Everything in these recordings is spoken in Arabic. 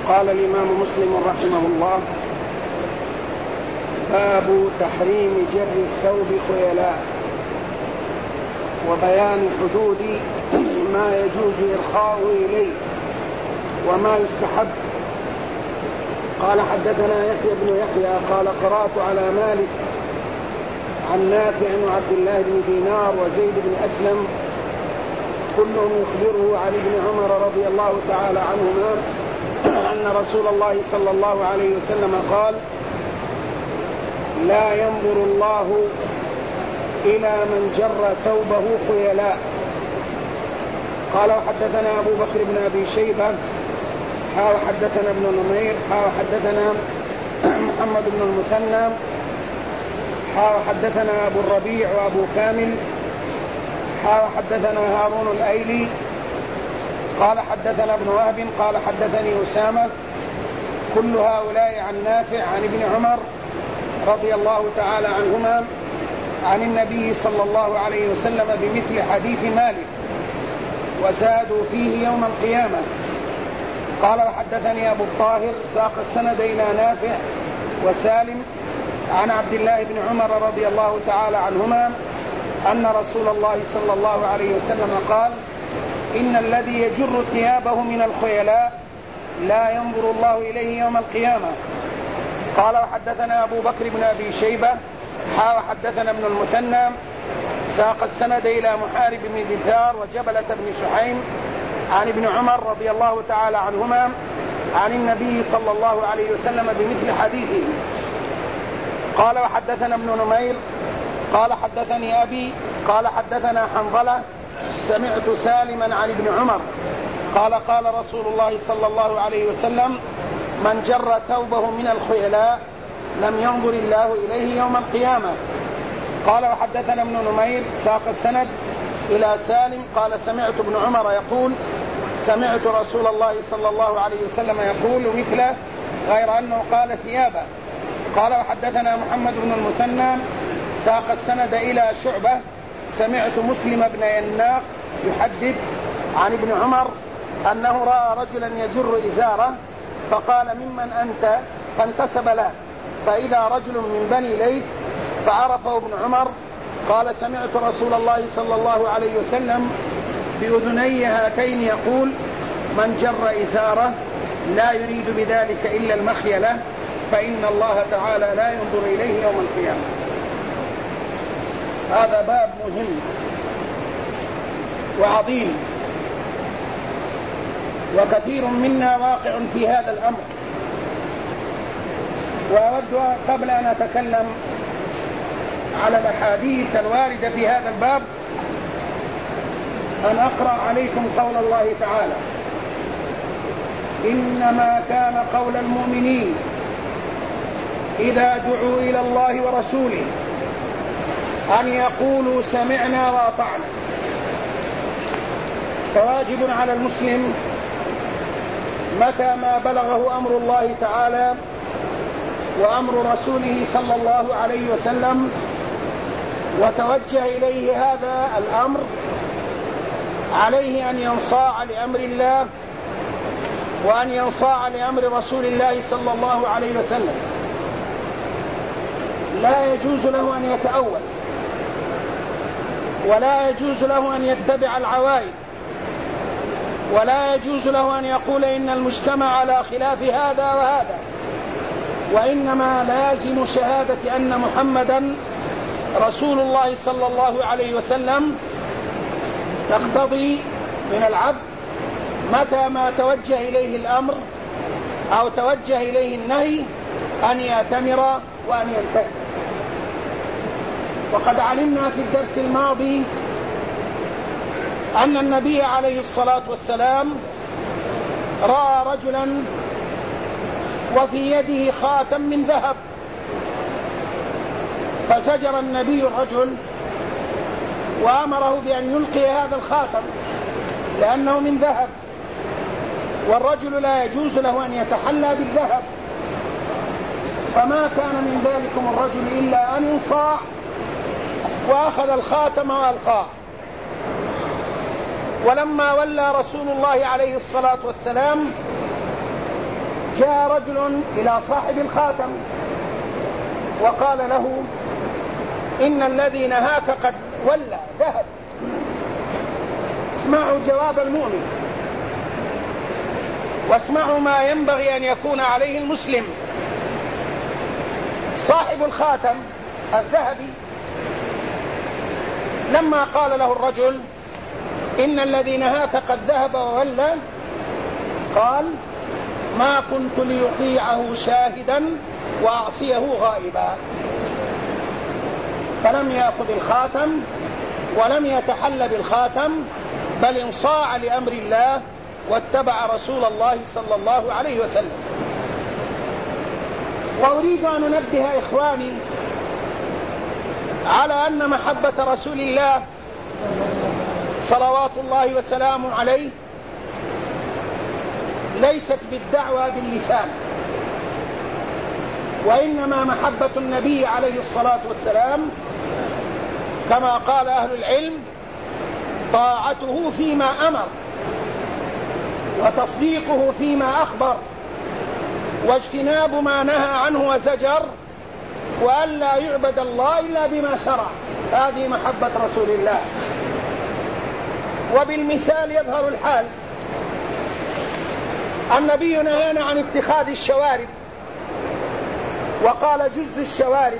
قال الإمام مسلم رحمه الله: باب تحريم جر الثوب خيلاء وبيان حدود ما يجوز إرخاؤه إليه وما يستحب. قال: حدثنا يحيى بن يحيى قال: قرأت على مالك عن نافع وعبد الله بن دينار وزيد بن أسلم كلهم يخبره عن ابن عمر رضي الله تعالى عنهما أن رسول الله صلى الله عليه وسلم قال: لا ينظر الله إلى من جر ثوبه خيلاء. قال: وحدثنا أبو بكر بن أبي شيبة وحدثنا ابن نمير وحدثنا محمد بن المثنى وحدثنا أبو الربيع وأبو كامل وحدثنا هارون الأيلي قال: حدثنا ابن وهب قال: حدثني أسامة كل هؤلاء عن نافع عن ابن عمر رضي الله تعالى عنهما عن النبي صلى الله عليه وسلم بمثل حديث مالك وزادوا فيه يوم القيامة. قال: وحدثني أبو الطاهر ساق السند إلى نافع وسالم عن عبد الله بن عمر رضي الله تعالى عنهما أن رسول الله صلى الله عليه وسلم قال: إن الذي يجر ثيابه من الخيلاء لا ينظر الله إليه يوم القيامة. قال: وحدثنا أبو بكر بن أبي شيبة وحدثنا ابن المثنى ساق السند إلى محارب بن دثار وجبلة بن شحيم عن ابن عمر رضي الله تعالى عنهما عن النبي صلى الله عليه وسلم بمثل حديثه. قال: وحدثنا ابن نمير قال: حدثني أبي قال: حدثنا حنظلة سمعت سالما عن ابن عمر قال: قال رسول الله صلى الله عليه وسلم: من جر ثوبه من الخيلاء لم ينظر الله إليه يوم القيامة. قال: وحدثنا ابن نمير ساق السند إلى سالم قال: سمعت ابن عمر يقول: سمعت رسول الله صلى الله عليه وسلم يقول مثله غير أنه قال ثيابه. قال: وحدثنا محمد بن المثنى ساق السند إلى شعبة سمعت مسلم بن يناق يحدث عن ابن عمر أنه رأى رجلا يجر إزاره فقال: ممن أنت؟ فانتسب له، فإذا رجل من بني ليث فعرفه ابن عمر قال: سمعت رسول الله صلى الله عليه وسلم بأذني هاتين يقول: من جر إزاره لا يريد بذلك إلا المخيلة فإن الله تعالى لا ينظر إليه يوم القيامة. هذا باب مهم وعظيم، وكثير منا واقع في هذا الأمر. وأود قبل أن أتكلم على الأحاديث الواردة في هذا الباب أن أقرأ عليكم قول الله تعالى: إنما كان قول المؤمنين إذا دعوا إلى الله ورسوله أن يقولوا سمعنا وأطعنا. فواجب على المسلم متى ما بلغه أمر الله تعالى وأمر رسوله صلى الله عليه وسلم وتوجه إليه هذا الأمر عليه أن ينصاع لأمر الله وأن ينصاع لأمر رسول الله صلى الله عليه وسلم. لا يجوز له أن يتأول، ولا يجوز له أن يتبع العوائد، ولا يجوز له أن يقول إن المجتمع على خلاف هذا وهذا، وإنما لازم شهادة أن محمدا رسول الله صلى الله عليه وسلم تقتضي من العبد متى ما توجه إليه الأمر أو توجه إليه النهي أن يأتمر وأن ينتهي. وقد علمنا في الدرس الماضي أن النبي عليه الصلاة والسلام رأى رجلا وفي يده خاتم من ذهب، فزجر النبي الرجل وأمره بأن يلقي هذا الخاتم لأنه من ذهب، والرجل لا يجوز له أن يتحلى بالذهب. فما كان من ذلكم الرجل إلا أن ينصاع وأخذ الخاتم وألقاه. ولما ولى رسول الله عليه الصلاة والسلام جاء رجل إلى صاحب الخاتم وقال له: إن الذي نهاك قد ولى ذهب. اسمعوا جواب المؤمن، واسمعوا ما ينبغي أن يكون عليه المسلم. صاحب الخاتم الذهبي لما قال له الرجل: إن الذي نهاك قد ذهب وولى، قال: ما كنت ليطيعه شاهدا وأعصيه غائبا. فلم يأخذ الخاتم ولم يتحل بالخاتم، بل انصاع لأمر الله واتبع رسول الله صلى الله عليه وسلم. وأريد أن أنبه إخواني على أن محبة رسول الله صلوات الله وسلامه عليه ليست بالدعوة باللسان، وإنما محبة النبي عليه الصلاة والسلام كما قال أهل العلم: طاعته فيما أمر، وتصديقه فيما أخبر، واجتناب ما نهى عنه وزجر، وأن لا يعبد الله إلا بما شرع. هذه محبة رسول الله. وبالمثال يظهر الحال. النبي نهانا عن اتخاذ الشوارب، وقال: جز الشوارب.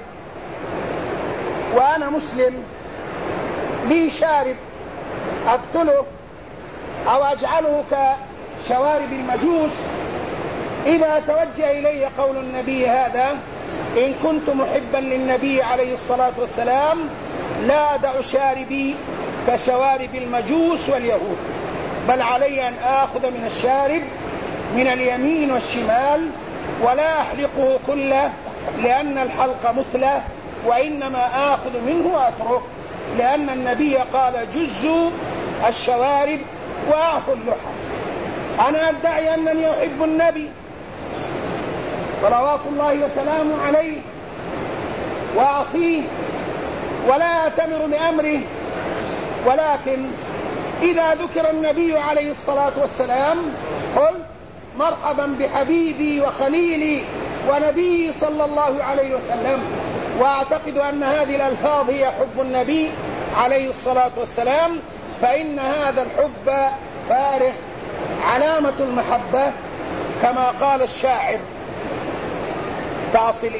وأنا مسلم لي شارب أفتله أو أجعله كشوارب المجوس، إذا توجه إلي قول النبي هذا: إن كنت محبا للنبي عليه الصلاة والسلام لا أدع شاربي كشوارب المجوس واليهود، بل علي أن آخذ من الشارب من اليمين والشمال ولا أحلقه كله، لأن الحلق مثله، وإنما آخذ منه وأترك، لأن النبي قال: جزوا الشوارب وأعفوا اللحى. أنا أدعي أنني أحب النبي صلوات الله وسلامه عليه وأعصيه ولا أتمر بأمره، ولكن إذا ذكر النبي عليه الصلاة والسلام قلت: مرحبا بحبيبي وخليلي ونبي صلى الله عليه وسلم. وأعتقد أن هذه الألفاظ هي حب النبي عليه الصلاة والسلام، فإن هذا الحب فارغ، علامة المحبة كما قال الشاعر: تعصي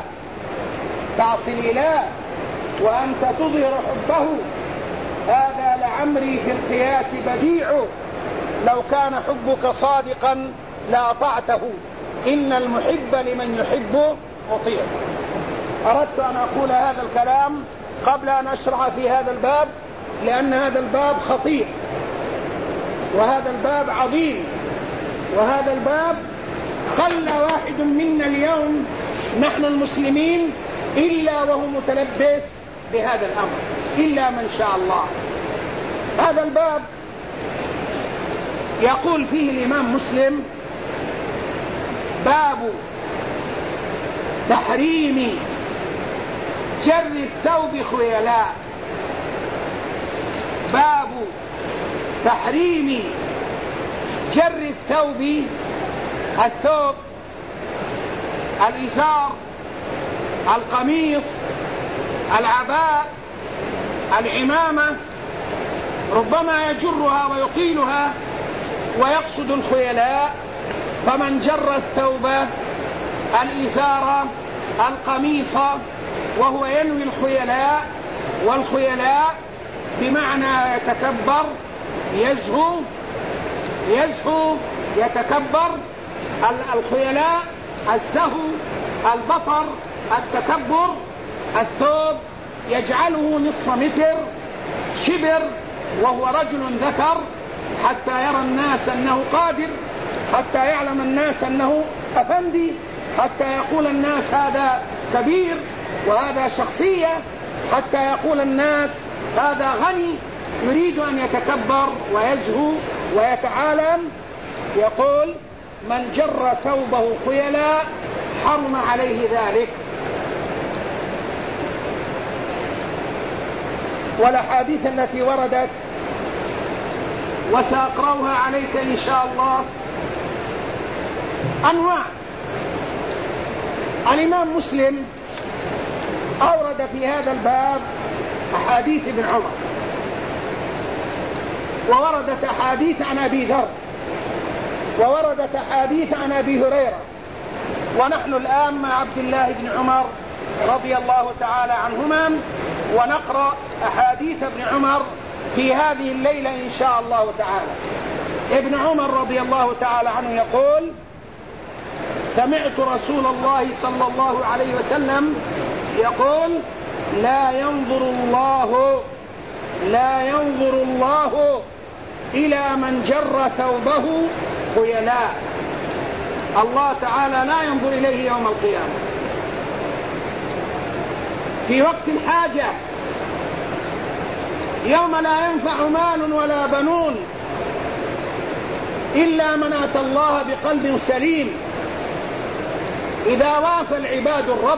الإله وأنت تظهر حبه، هذا لعمري في القياس بديع، لو كان حبك صادقا لأطعته، إن المحب لمن يحبه مطيع. أردت أن أقول هذا الكلام قبل أن أشرع في هذا الباب، لأن هذا الباب خطير، وهذا الباب عظيم، وهذا الباب قل واحد منا اليوم نحن المسلمين إلا وهو متلبس بهذا الأمر، إلا من شاء الله. هذا الباب يقول فيه الإمام مسلم: باب تحريم جر الثوب خيلاء. باب تحريم جر الثوب، الثوب، الإزار، القميص، العباء، العمامة، ربما يجرها ويطيلها ويقصد الخيلاء. فمن جر الثوب، الإزار، القميص وهو ينوي الخيلاء، والخيلاء بمعنى يتكبر، يزهو يتكبر. الخيلاء الزهو، البطر، التكبر. الثوب يجعله نصف متر، شبر، وهو رجل ذكر، حتى يرى الناس أنه قادر، حتى يعلم الناس أنه أفندي، حتى يقول الناس هذا كبير وهذا شخصية، حتى يقول الناس هذا غني، يريد أن يتكبر ويزهو ويتعالم. يقول: من جر ثوبه خيلاء حرم عليه ذلك. والأحاديث التي وردت وسأقرأها عليك إن شاء الله أنواع. الإمام مسلم أورد في هذا الباب أحاديث ابن عمر، ووردت أحاديث عن أبي ذر، ووردت أحاديث عن أبي هريرة، ونحن الآن مع عبد الله بن عمر رضي الله تعالى عنهما، ونقرأ أحاديث ابن عمر في هذه الليلة إن شاء الله تعالى. ابن عمر رضي الله تعالى عنه يقول: سمعت رسول الله صلى الله عليه وسلم يقول: لا ينظر الله إلى من جر ثوبه خيلاء. الله تعالى لا ينظر إليه يوم القيامة في وقت الحاجة، يوم لا ينفع مال ولا بنون إلا من أتى الله بقلب سليم. إذا وافى العباد الرب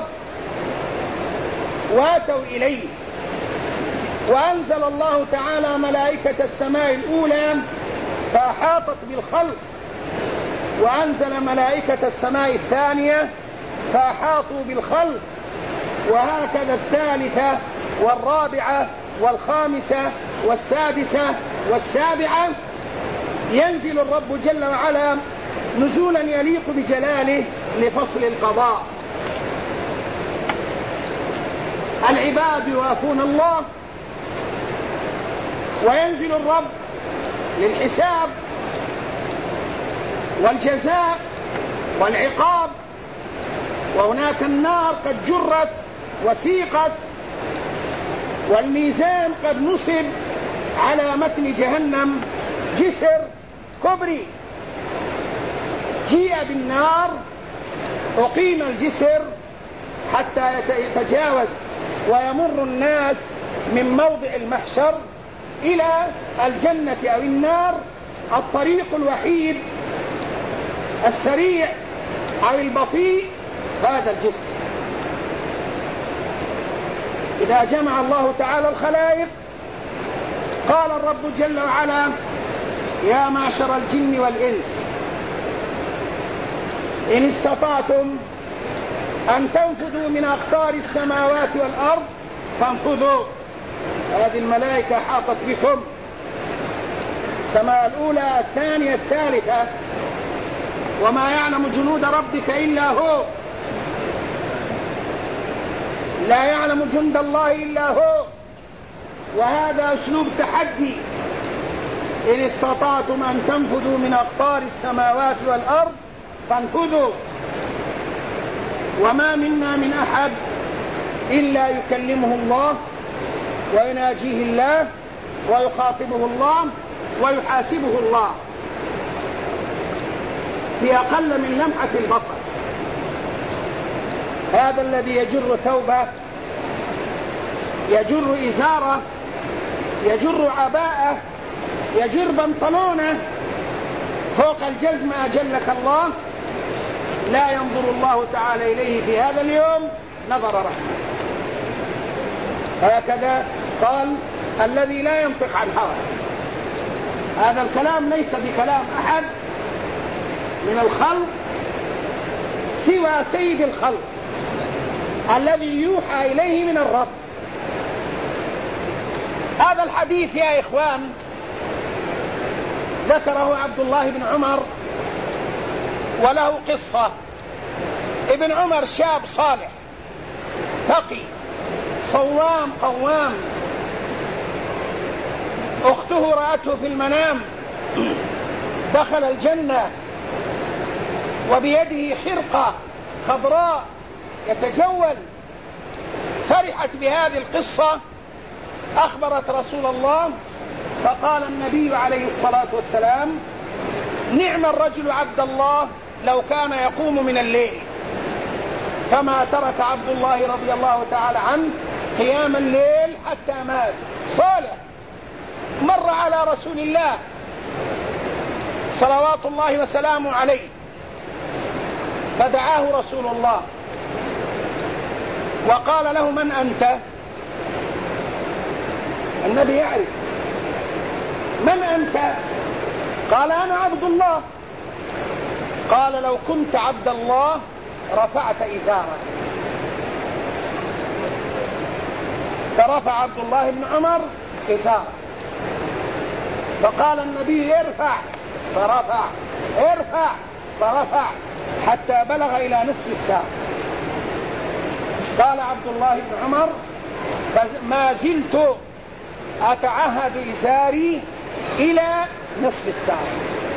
واتوا إليه، وأنزل الله تعالى ملائكة السماء الأولى فأحاطت بالخلق، وأنزل ملائكة السماء الثانية فأحاطوا بالخلق، وهكذا الثالثة والرابعة والخامسة والسادسة والسابعة. ينزل الرب جل وعلا نزولا يليق بجلاله لفصل القضاء. العباد يوافون الله، وينزل الرب للحساب والجزاء والعقاب، وهناك النار قد جرت وسيقت، والميزان قد نصب على متن جهنم جسر كبري. جيء بالنار، أقيم الجسر حتى يتجاوز ويمر الناس من موضع المحشر إلى الجنة أو النار. الطريق الوحيد السريع أو البطيء هذا الجسر. إذا جمع الله تعالى الخلائق قال الرب جل وعلا: يا معشر الجن والإنس إن استطعتم أن تنفذوا من أقطار السماوات والأرض فانفذوا. هذه الملائكة حاطت بكم، السماء الأولى الثانية الثالثة، وما يعلم جنود ربك إلا هو، لا يعلم جند الله إلا هو. وهذا أسلوب تحدي: إن استطعتم أن تنفذوا من أقطار السماوات والأرض فانفذوا. وما منا من أحد إلا يكلمه الله ويناجيه الله ويخاطبه الله ويحاسبه الله في أقل من لمحة البصر. هذا الذي يجر ثوبه، يجر إزاره، يجر عباءه، يجر بنطلونه فوق الجزمة أجلك الله، لا ينظر الله تعالى إليه في هذا اليوم نظر رحمة. هكذا قال: الذي لا ينطق عن هوى. هذا الكلام ليس بكلام أحد من الخلق سوى سيد الخلق الذي يوحى إليه من الرب. هذا الحديث يا إخوان ذكره عبد الله بن عمر، وله قصة. ابن عمر شاب صالح تقي صوام قوام، أخته رأته في المنام دخل الجنة وبيده خرقة خضراء يتجول، فرحت بهذه القصة، أخبرت رسول الله، فقال النبي عليه الصلاة والسلام: نعم الرجل عبد الله لو كان يقوم من الليل. فما ترك عبد الله رضي الله تعالى عنه قيام الليل حتى مات. صالح مر على رسول الله صلوات الله وسلامه عليه، فدعاه رسول الله وقال له: من أنت؟ النبي يعرف. من أنت؟ قال: أنا عبد الله. قال لو كنت عبد الله رفعت إزارك. فرفع عبد الله بن عمر إزاره، فقال النبي ارفع فرفع، ارفع فرفع، حتى بلغ إلى نصف الساق. قال عبد الله بن عمر ما زلت أتعهد إزاري إلى نصف الساق.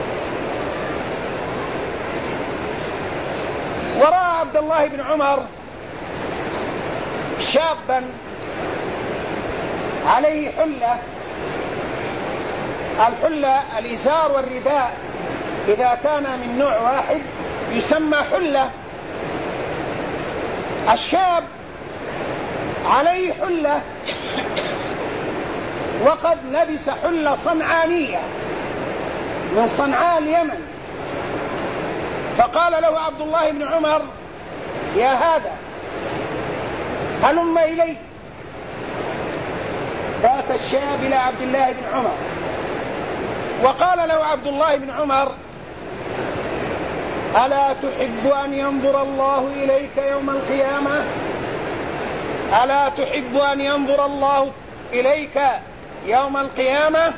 ورأى عبد الله بن عمر شابا عليه حلة، الحلة الإزار والرداء إذا كان من نوع واحد يسمى حلة. الشاب عليه حلة وقد لبس حلة صنعانية من صنعاء اليمن، فقال له عبد الله بن عمر يا هذا هلم إلي. فأتى الشاب إلى عبد الله بن عمر وقال له عبد الله بن عمر ألا تحب أن ينظر الله إليك يوم القيامة؟ ألا تحب أن ينظر الله إليك يوم القيامة؟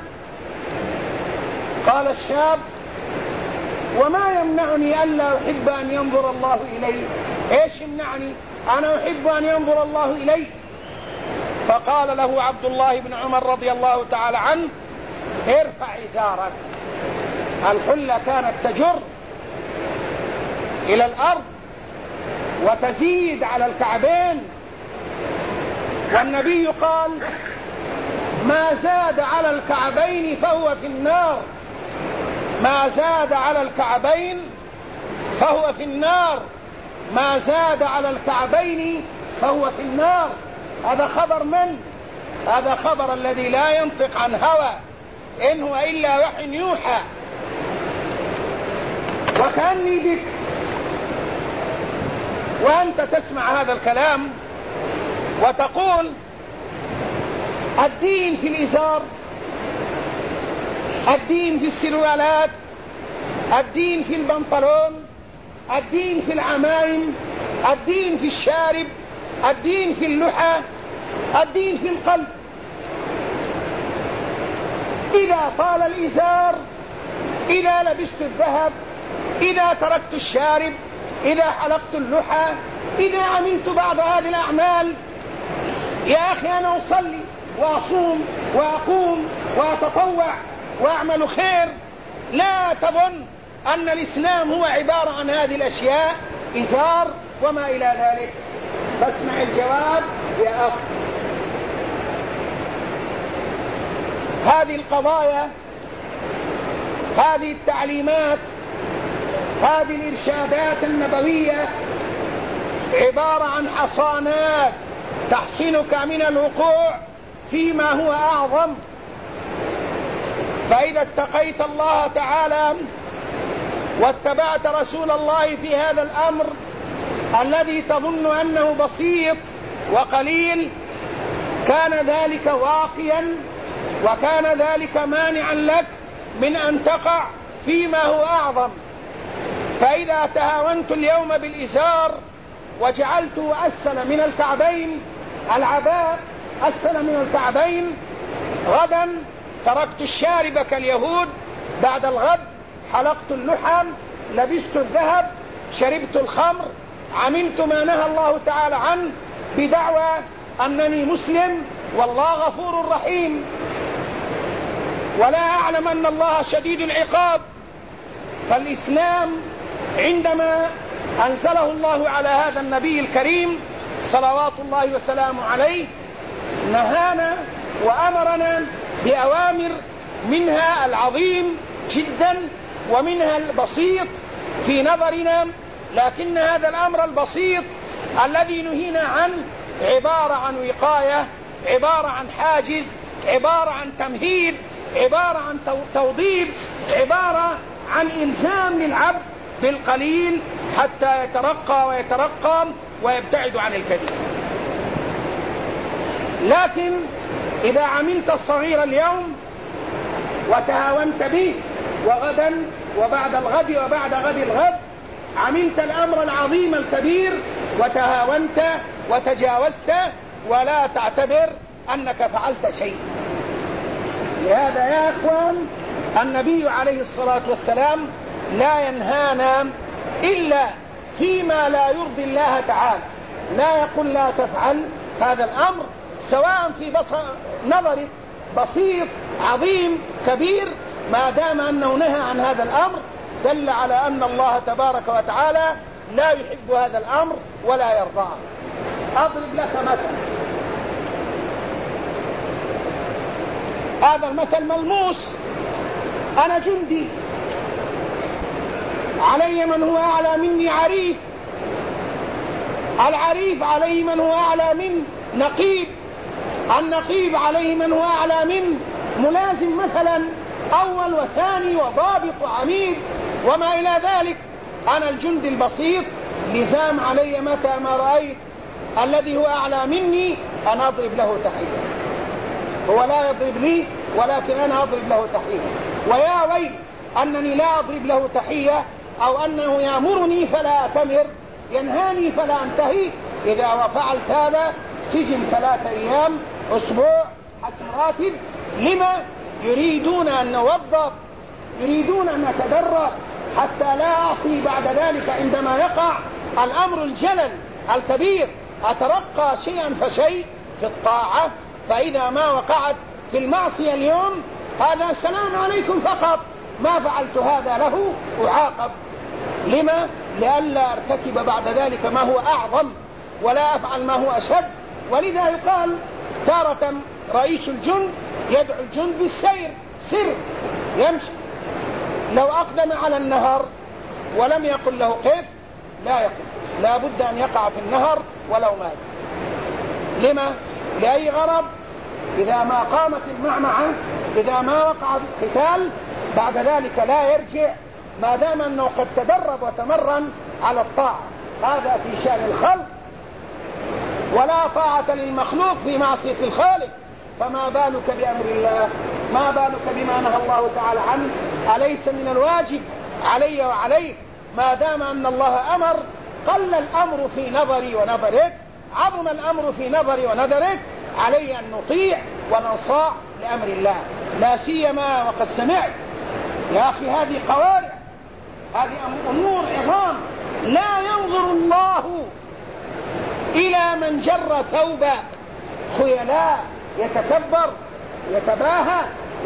قال الشاب وما يمنعني ألا أحب أن ينظر الله إلي؟ إيش يمنعني؟ أنا أحب أن ينظر الله إلي. فقال له عبد الله بن عمر رضي الله تعالى عنه ارفع إزارك. الحلة كانت تجر إلى الأرض وتزيد على الكعبين، والنبي قال ما زاد على الكعبين فهو في النار، ما زاد على الكعبين فهو في النار، ما زاد على الكعبين فهو في النار. هذا خبر من؟ هذا خبر الذي لا ينطق عن هوى، إن هو إلا وحي يوحى. وكأني بك وأنت تسمع هذا الكلام وتقول الدين في الإزار، الدين في السروالات، الدين في البنطلون، الدين في العمائم، الدين في الشارب، الدين في اللحى، الدين في القلب. إذا طال الإزار، إذا لبست الذهب، إذا تركت الشارب، إذا حلقت اللحى، إذا عملت بعض هذه الأعمال، يا أخي أنا أصلي وأصوم وأقوم وأتطوع وأعمل خير، لا تظن أن الإسلام هو عبارة عن هذه الأشياء، إزار وما إلى ذلك. فاسمع الجواب يا أخي. هذه القضايا، هذه التعليمات، هذه الإرشادات النبوية عبارة عن حصانات تحصنك من الوقوع فيما هو أعظم. فإذا اتقيت الله تعالى واتبعت رسول الله في هذا الأمر الذي تظن أنه بسيط وقليل، كان ذلك واقيا وكان ذلك مانعا لك من أن تقع فيما هو أعظم. فإذا تهاونت اليوم بالإزار وجعلته أسفل من الكعبين، العباء أسفل من الكعبين، غدا تركت الشارب كاليهود، بعد الغد حلقت اللحم، لبست الذهب، شربت الخمر، عملت ما نهى الله تعالى عنه بدعوى أنني مسلم والله غفور رحيم، ولا أعلم أن الله شديد العقاب. فالإسلام عندما أنزله الله على هذا النبي الكريم صلوات الله وسلامه عليه نهانا وأمرنا بأوامر، منها العظيم جدا ومنها البسيط في نظرنا، لكن هذا الأمر البسيط الذي نهينا عنه عبارة عن وقاية، عبارة عن حاجز، عبارة عن تمهيد، عبارة عن توضيب، عبارة عن إلزام للعبد بالقليل حتى يترقى ويترقى ويبتعد عن الكبير. لكن إذا عملت الصغير اليوم وتهاونت به وغدا وبعد الغد وبعد غد الغد عملت الأمر العظيم الكبير وتهاونت وتجاوزت ولا تعتبر أنك فعلت شيء. لهذا يا أخوان النبي عليه الصلاة والسلام لا ينهانا إلا فيما لا يرضي الله تعالى، لا يقول لا تفعل هذا الأمر سواء في نظرك بسيط عظيم كبير، ما دام أنه نهى عن هذا الأمر دل على أن الله تبارك وتعالى لا يحب هذا الأمر ولا يرضاه. أضرب لك مثل، هذا المثل ملموس. أنا جندي، علي من هو أعلى مني عريف، العريف عليه من هو أعلى من نقيب، النقيب عليه من هو أعلى من ملازم مثلا أول وثاني وضابط وعميد وما إلى ذلك. أنا الجندي البسيط لزام علي متى ما رأيت الذي هو أعلى مني أن أضرب له تحية. هو لا يضرب لي ولكن أنا أضرب له تحية. ويا ويل أنني لا أضرب له تحية أو أنه يأمرني فلا أتمر، ينهاني فلا أنتهي. إذا فعلت هذا سجن 3 أيام، أسبوع، حسم راتب. لما؟ يريدون أن نوظف، يريدون أن نتدرب حتى لا أعصي بعد ذلك عندما يقع الأمر الجلل الكبير، أترقى شيئا فشيء في الطاعة. فإذا ما وقعت في المعصية اليوم هذا السلام عليكم فقط، ما فعلت هذا له أعاقب. لما؟ لئلا أرتكب بعد ذلك ما هو أعظم ولا أفعل ما هو أشد. ولذا يقال تارة رئيس الجند يدعو الجند بالسير، سر يمشي. لو أقدم على النهر ولم يقل له قف لا يقف، لا بد أن يقع في النهر ولو مات. لما؟ لأي غرض؟ إذا ما قامت المعمعة، إذا ما وقع القتال بعد ذلك لا يرجع، ما دام أنه قد تدرب وتمرن على الطاعة. هذا في شأن الخلق، ولا طاعة للمخلوق في معصية الخالق. فما بالك بأمر الله؟ ما بالك بما نهى الله تعالى عنه؟ أليس من الواجب علي وعليك ما دام أن الله أمر؟ قل الأمر في نظري ونظرك، عظم الأمر في نظري ونظرك، علي أن نطيع وننصاع لأمر الله. لا سيما وقد سمعت يا أخي هذه قوارع، هذه أمور عظام. لا ينظر الله إلى من جر ثوبا خيلاء، يتكبر، يتباهى،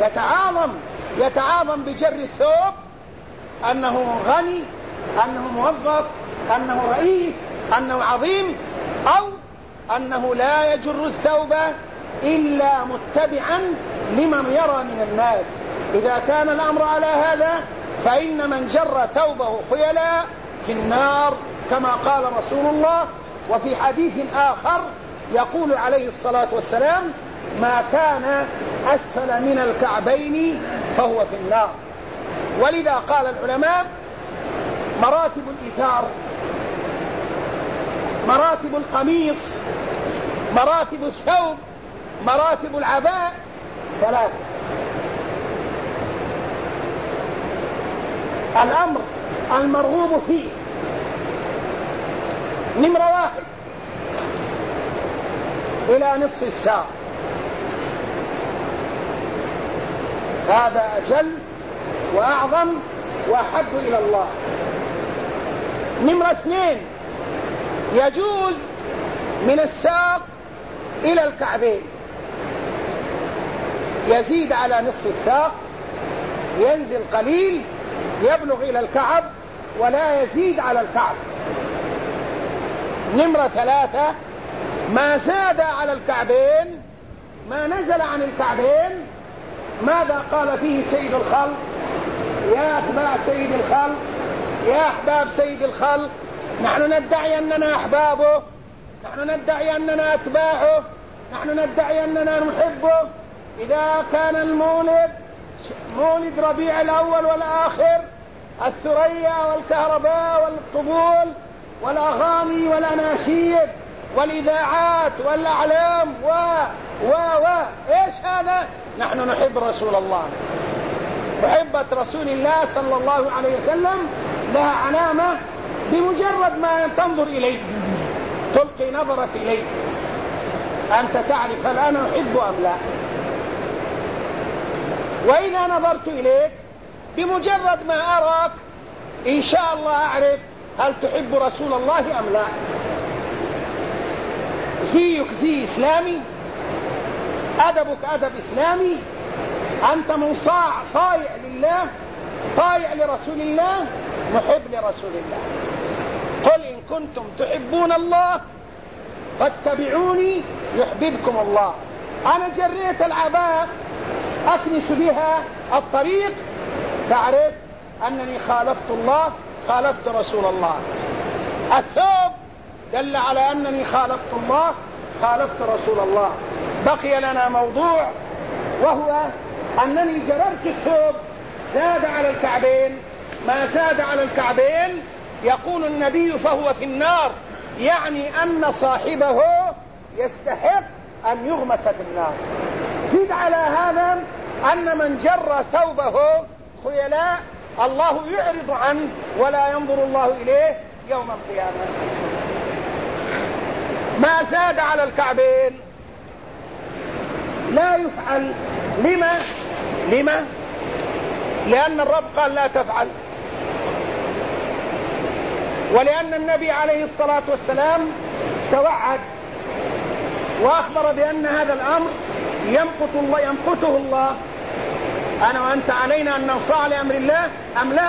يتعاظم بجر الثوب أنه غني، أنه موظف، أنه رئيس، أنه عظيم، أو أنه لا يجر الثوب إلا متبعا لمن يرى من الناس. إذا كان الأمر على هذا فإن من جر ثوبه خيلاء في النار كما قال رسول الله. وفي حديث آخر يقول عليه الصلاة والسلام ما كان أسفل من الكعبين فهو في النار. ولذا قال العلماء مراتب الإزار، مراتب القميص، مراتب الثوب، مراتب العباء 3. الأمر المرغوب فيه نمرة 1 إلى نصف الساق، هذا أجل وأعظم وأحب إلى الله. نمرة 2 يجوز من الساق إلى الكعبين، يزيد على نصف الساق، ينزل قليل، يبلغ إلى الكعب ولا يزيد على الكعب. نمرة 3 ما زاد على الكعبين، ما نزل عن الكعبين. ماذا قال فيه سيد الخلق؟ يا أتباع سيد الخلق، يا أحباب سيد الخلق، نحن ندعي أننا أحبابه، نحن ندعي أننا أتباعه، نحن ندعي أننا نحبه. إذا كان المولد مولد ربيع الأول والآخر، الثريا والكهرباء والطبول والأغاني والأناشيد والإذاعات والأعلام إيش هذا؟ نحن نحب رسول الله. محبة رسول الله صلى الله عليه وسلم لها علامة، بمجرد ما تنظر إليه تلقي نظرة إليه أنت تعرف هل أنا أحب أم لا. وإذا نظرت إليك بمجرد ما أراك إن شاء الله أعرف هل تحب رسول الله أم لا. زيك زي إسلامي، أدبك أدب إسلامي، أنت منصاع طائع لله، طائع لرسول الله، محب لرسول الله. قل إن كنتم تحبون الله فاتبعوني يحببكم الله. أنا جريت العباء أكنس بها الطريق، تعرف أنني خالفت الله، خالفت رسول الله. الثوب دل على أنني خالفت الله، خالفت رسول الله. بقي لنا موضوع، وهو أنني جررت الثوب زاد على الكعبين. ما زاد على الكعبين يقول النبي فهو في النار، يعني أن صاحبه يستحق أن يغمس في النار. زيد على هذا أن من جر ثوبه خيلاء الله يعرض عنه ولا ينظر الله إليه يوم القيامة. ما زاد على الكعبين لا يفعل. لما؟ لأن الرب قال لا تفعل، ولأن النبي عليه الصلاة والسلام توعد وأخبر بأن هذا الأمر يمقته الله. أنا وأنت علينا أن ننصاع لأمر الله أم لا؟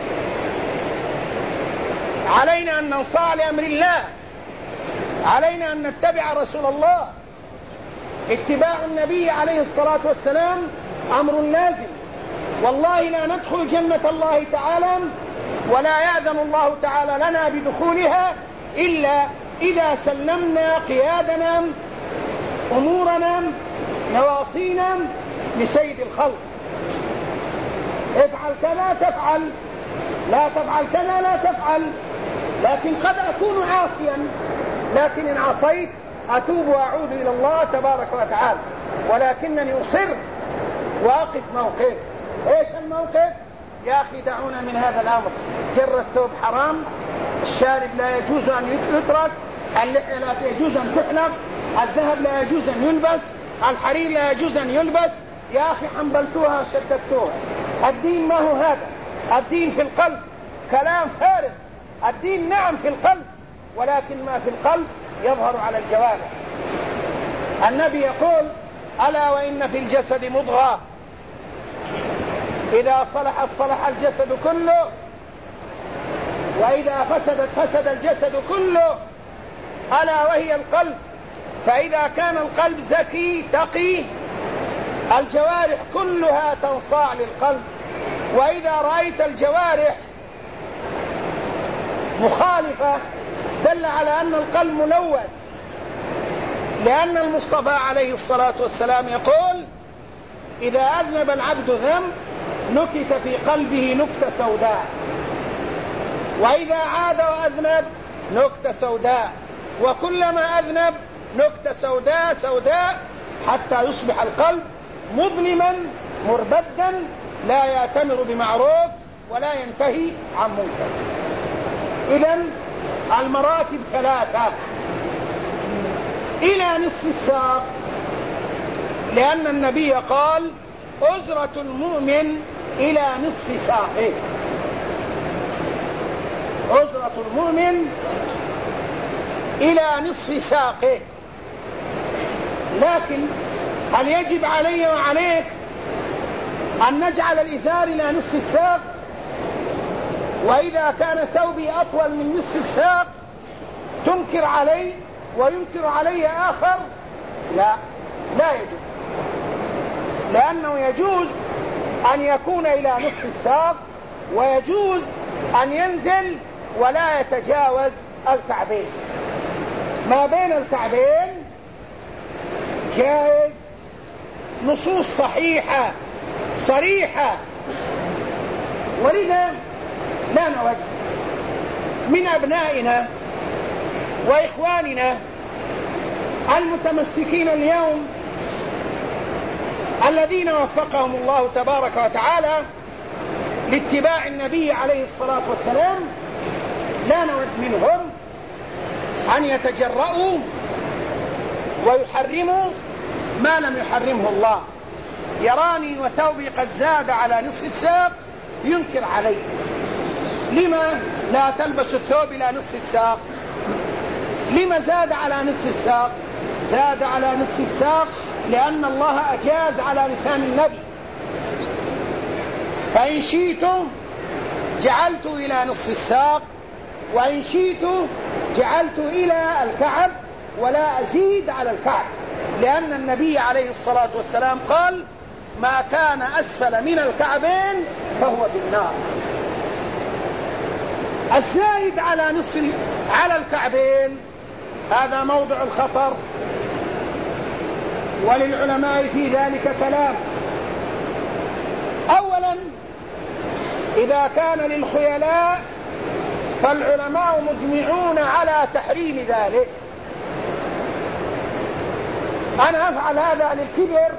علينا أن ننصاع لأمر الله، علينا أن نتبع رسول الله. اتباع النبي عليه الصلاة والسلام أمر لازم. والله لا ندخل جنة الله تعالى ولا يأذن الله تعالى لنا بدخولها إلا إذا سلمنا قيادنا أمورنا نواصينا لسيد الخلق. افعل كذا تفعل، لا تفعل كذا لا تفعل. لكن قد أكون عاصيا، لكن إن عصيت أتوب وأعود إلى الله تبارك وتعالى، ولكنني أصر وأقف موقف. إيش الموقف؟ يا أخي دعونا من هذا الأمر. جر الثوب حرام، الشارب لا يجوز أن يترك، اللحية لا يجوز أن تحلق، الذهب لا يجوز أن يلبس، الحرير لا يجوز أن يلبس. يا أخي حنبلتوها وشددتوها. الدين ما هو هذا. الدين في القلب. كلام فارغ. الدين نعم في القلب، ولكن ما في القلب يظهر على الجوارح. النبي يقول ألا وإن في الجسد مضغة إذا صلحت صلح الجسد كله، وإذا فسدت فسد الجسد كله، ألا وهي القلب. فإذا كان القلب زكي تقي الجوارح كلها تنصاع للقلب. وإذا رأيت الجوارح مخالفة دل على أن القلب ملوث، لأن المصطفى عليه الصلاة والسلام يقول إذا أذنب العبد ذنب نكت في قلبه نكتة سوداء، وإذا عاد وأذنب نكتة سوداء، وكلما أذنب نكتة سوداء سوداء حتى يصبح القلب مظلما مربدا لا يأتمر بمعروف ولا ينتهي عن منكر. إذن المراتب ثلاثة إلى نصف الساق، لأن النبي قال أزرة المؤمن إلى نصف ساقه. أزرة المؤمن إلى نصف ساقه. لكن هل يجب علي وعليك أن نجعل الإزار إلى نصف الساق؟ وإذا كان ثوبي أطول من نصف الساق تنكر علي وينكر علي آخر؟ لا يجوز. لأنه يجوز أن يكون إلى نصف الساق، ويجوز أن ينزل ولا يتجاوز الكعبين. ما بين الكعبين جائز. نصوص صحيحة صريحة. ولذا لا نود من أبنائنا وإخواننا المتمسكين اليوم الذين وفقهم الله تبارك وتعالى لاتباع النبي عليه الصلاة والسلام لا نود منهم أن يتجرؤوا ويحرموا ما لم يحرمه الله. يراني وثوبي قد زاد على نصف الساق ينكر علي، لما لا تلبس الثوب إلى نصف الساق؟ لما زاد على نصف الساق؟ زاد على نصف الساق لأن الله أجاز على لسان النبي، فإن شئت جعلت إلى نصف الساق، وإن شئت جعلت إلى الكعب ولا أزيد على الكعب، لأن النبي عليه الصلاة والسلام قال: ما كان أسفل من الكعبين فهو بالنار. الزايد على الكعبين هذا موضع الخطر، وللعلماء في ذلك كلام. أولا، إذا كان للخيلاء فالعلماء مجمعون على تحريم ذلك. أنا أفعل هذا للكبر.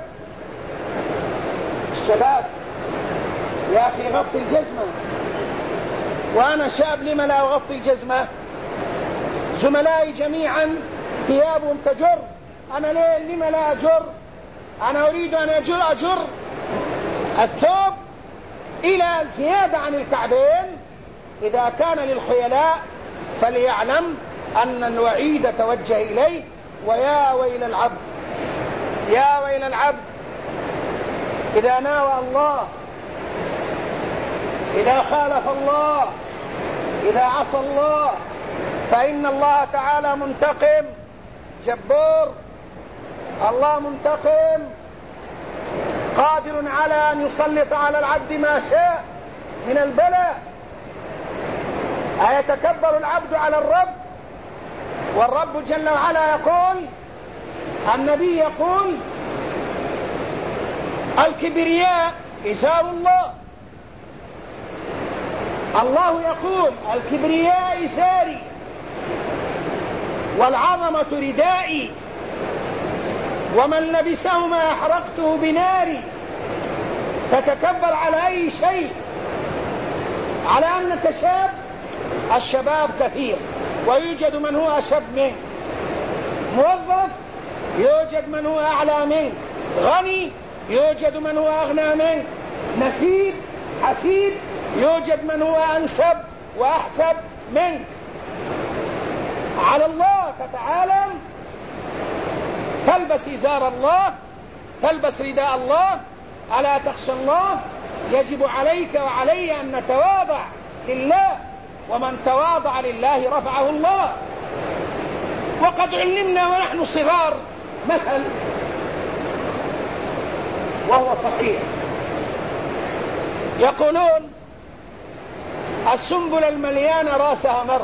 الشباب يا أخي غطي الجزمة، وأنا شاب لما لا أغطي الجزمة؟ زملائي جميعا ثيابهم تجر، أنا لما لا أجر؟ أنا أريد أن أجر الثوب إلى زيادة عن الكعبين. إذا كان للخيلاء فليعلم أن الوعيد توجه إليه. ويا ويل العبد، يا ويل العبد إذا ناوى الله، إذا خالف الله، إذا عصى الله، فإن الله تعالى منتقم جبار. الله منتقم قادر على أن يسلط على العبد ما شاء من البلاء. أيتكبر العبد على الرب؟ والرب جل وعلا يقول، النبي يقول: الكبرياء إزار الله. الله يقول: الكبرياء إزاري والعظمة ردائي، ومن لبسهما أحرقته بناري. تتكبر على أي شيء؟ على أنك شاب؟ الشباب كثير، ويوجد من هو أشب منك. موظف يوجد من هو أعلى منك، غني يوجد من هو أغنى منك، نسيب حسيب يوجد من هو أنسب وأحسب منك. على الله تتعالم، تلبس إزار الله، تلبس رداء الله. ألا تخشى الله؟ يجب عليك وعلي أن نتواضع لله، ومن تواضع لله رفعه الله. وقد علمنا ونحن صغار مثل وهو صحيح، يقولون: السنبل المليانة راسها مرخ.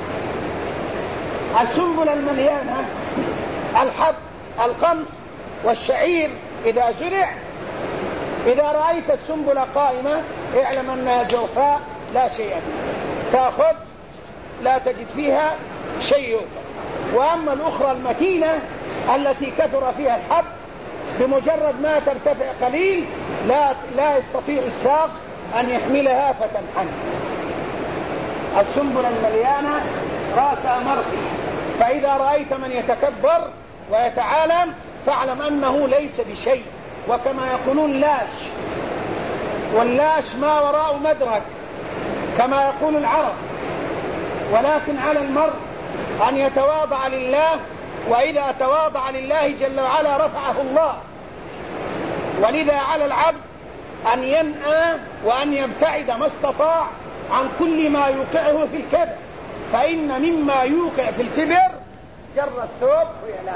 السنبل المليانة الحب، القمح والشعير إذا زرع، إذا رأيت السنبلة قائمة اعلم أنها جوفاء لا شيء فيها، تأخذ لا تجد فيها شيء يؤكل. وأما الأخرى المتينة التي كثر فيها الحب، بمجرد ما ترتفع قليل لا يستطيع الساق أن يحملها فتنحني. السنبلة المليانة رأسها مرخي. فإذا رأيت من يتكبر ويتعالم فاعلم أنه ليس بشيء. وكما يقولون لاش، واللاش ما وراء مدرك كما يقول العرب. ولكن على المرء أن يتواضع لله، وإذا تواضع لله جل وعلا رفعه الله. ولذا على العبد أن ينأى وأن يبتعد ما استطاع عن كل ما يوقعه في الكبر، فإن مما يوقع في الكبر جر الثوب خيلاء.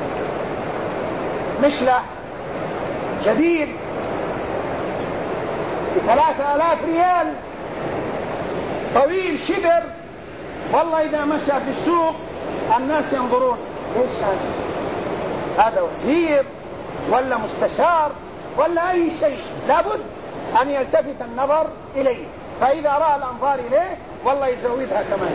مشلة جديد ب3,000 ريال، طويل شبر، والله إذا مشى في السوق الناس ينظرون: ليش هذا وزير ولا مستشار ولا أي شيء؟ لابد أن يلتفت النظر إليه. فإذا رأى الأنظار إليه والله يزودها كمان.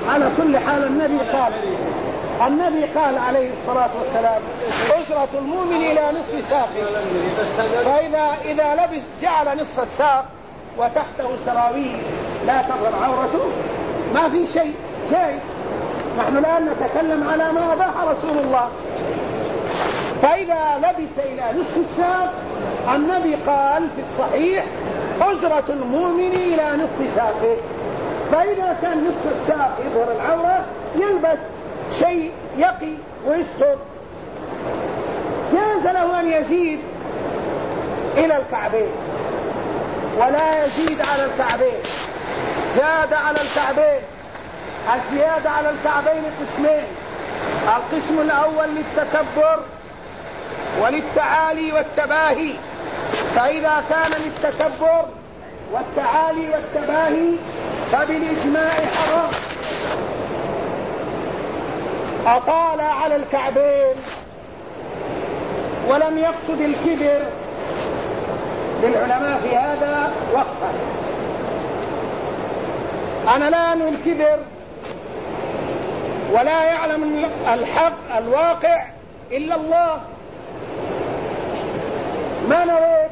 على كل حال النبي قال عليه الصلاة والسلام أجرة المؤمن إلى نصف ساقه، فإذا لبس جعل نصف الساق وتحته سراويل لا تظهر عورته ما في شيء جائز. نحن الآن نتكلم على ما أباح رسول الله. فإذا لبس إلى نصف الساق النبي قال في الصحيح أجرة المؤمن إلى نصف ساقه، فإذا كان نصف الساق يظهر العورة يلبس شيء يقي ويستر. جاز له أن يزيد إلى الكعبين ولا يزيد على الكعبين. زاد على الكعبين. الزيادة على الكعبين قسمين: القسم الأول للتكبر وللتعالي والتباهي، فإذا كان للتكبر والتعالي والتباهي فبالإجماع حرام. أطال على الكعبين ولم يقصد الكبر، للعلماء في هذا وقفة. أنا لا أنوي الكبر ولا يعلم الحق الواقع إلا الله، ما نريد